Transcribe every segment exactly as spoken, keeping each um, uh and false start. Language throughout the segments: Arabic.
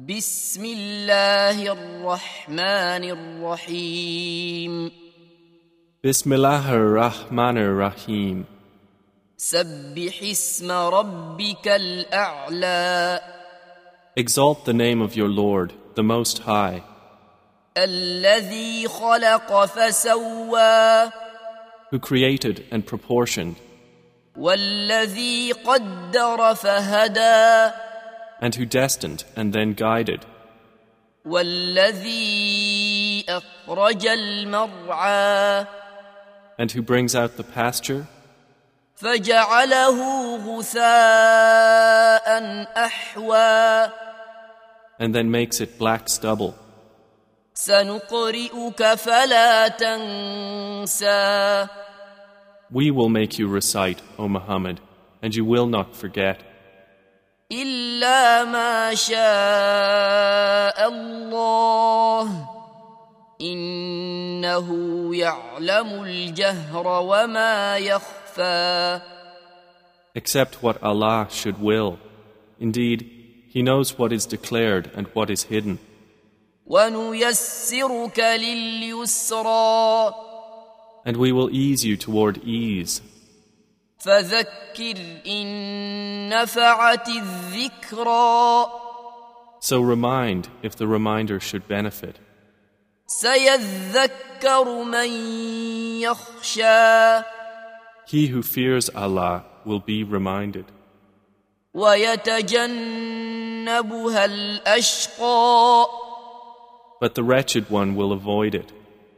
بسم الله الرحمن الرحيم Bismillahir Rahmanir Rahim. سبح اسم ربك الأعلى Exalt the name of your Lord, the Most High, الذي خلق فسوى who created and proportioned, والذي قدر فهدى and who destined and then guided, والذي أخرج المرعى and who brings out the pasture فجعله غثاء أحوى and then makes it black stubble. سنقرئك فلا تنسى We will make you recite, O Muhammad, and you will not forget, إلا ما شاء الله إنه يعلم الجهر وما يخفى except what Allah should will. Indeed, He knows what is declared and what is hidden. ونيسرك لليسرى And we will ease you toward ease. فذكر إن نفعت الذكرى So remind if the reminder should benefit. سيذكر من يخشى He who fears Allah will be reminded. ويتجنبها الأشقى But the wretched one will avoid it.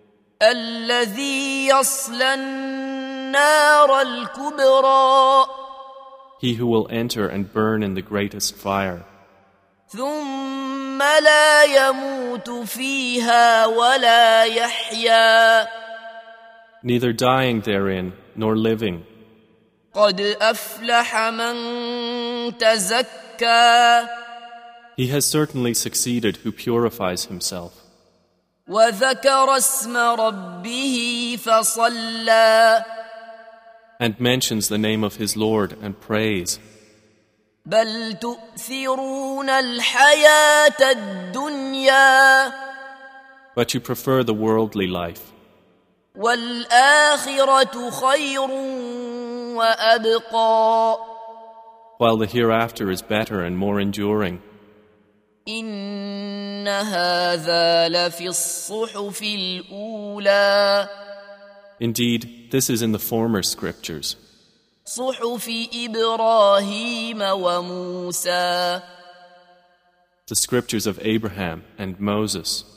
الذي يصلى النار الكبرى He who will enter and burn in the greatest fire, ثم لا يموت فيها ولا يحيا neither dying therein nor living. قد أفلح من تزكى He has certainly succeeded who purifies himself وذكر اسم ربه فصلى and mentions the name of his Lord and prays. بل تؤثرون الحياة الدنيا But you prefer the worldly life, والآخرة خير وأبقى while the hereafter is better and more enduring. إن هذا لفي الصحف الأولى Indeed, this is in the former scriptures, صحف إبراهيم وموسى the scriptures of Abraham and Moses.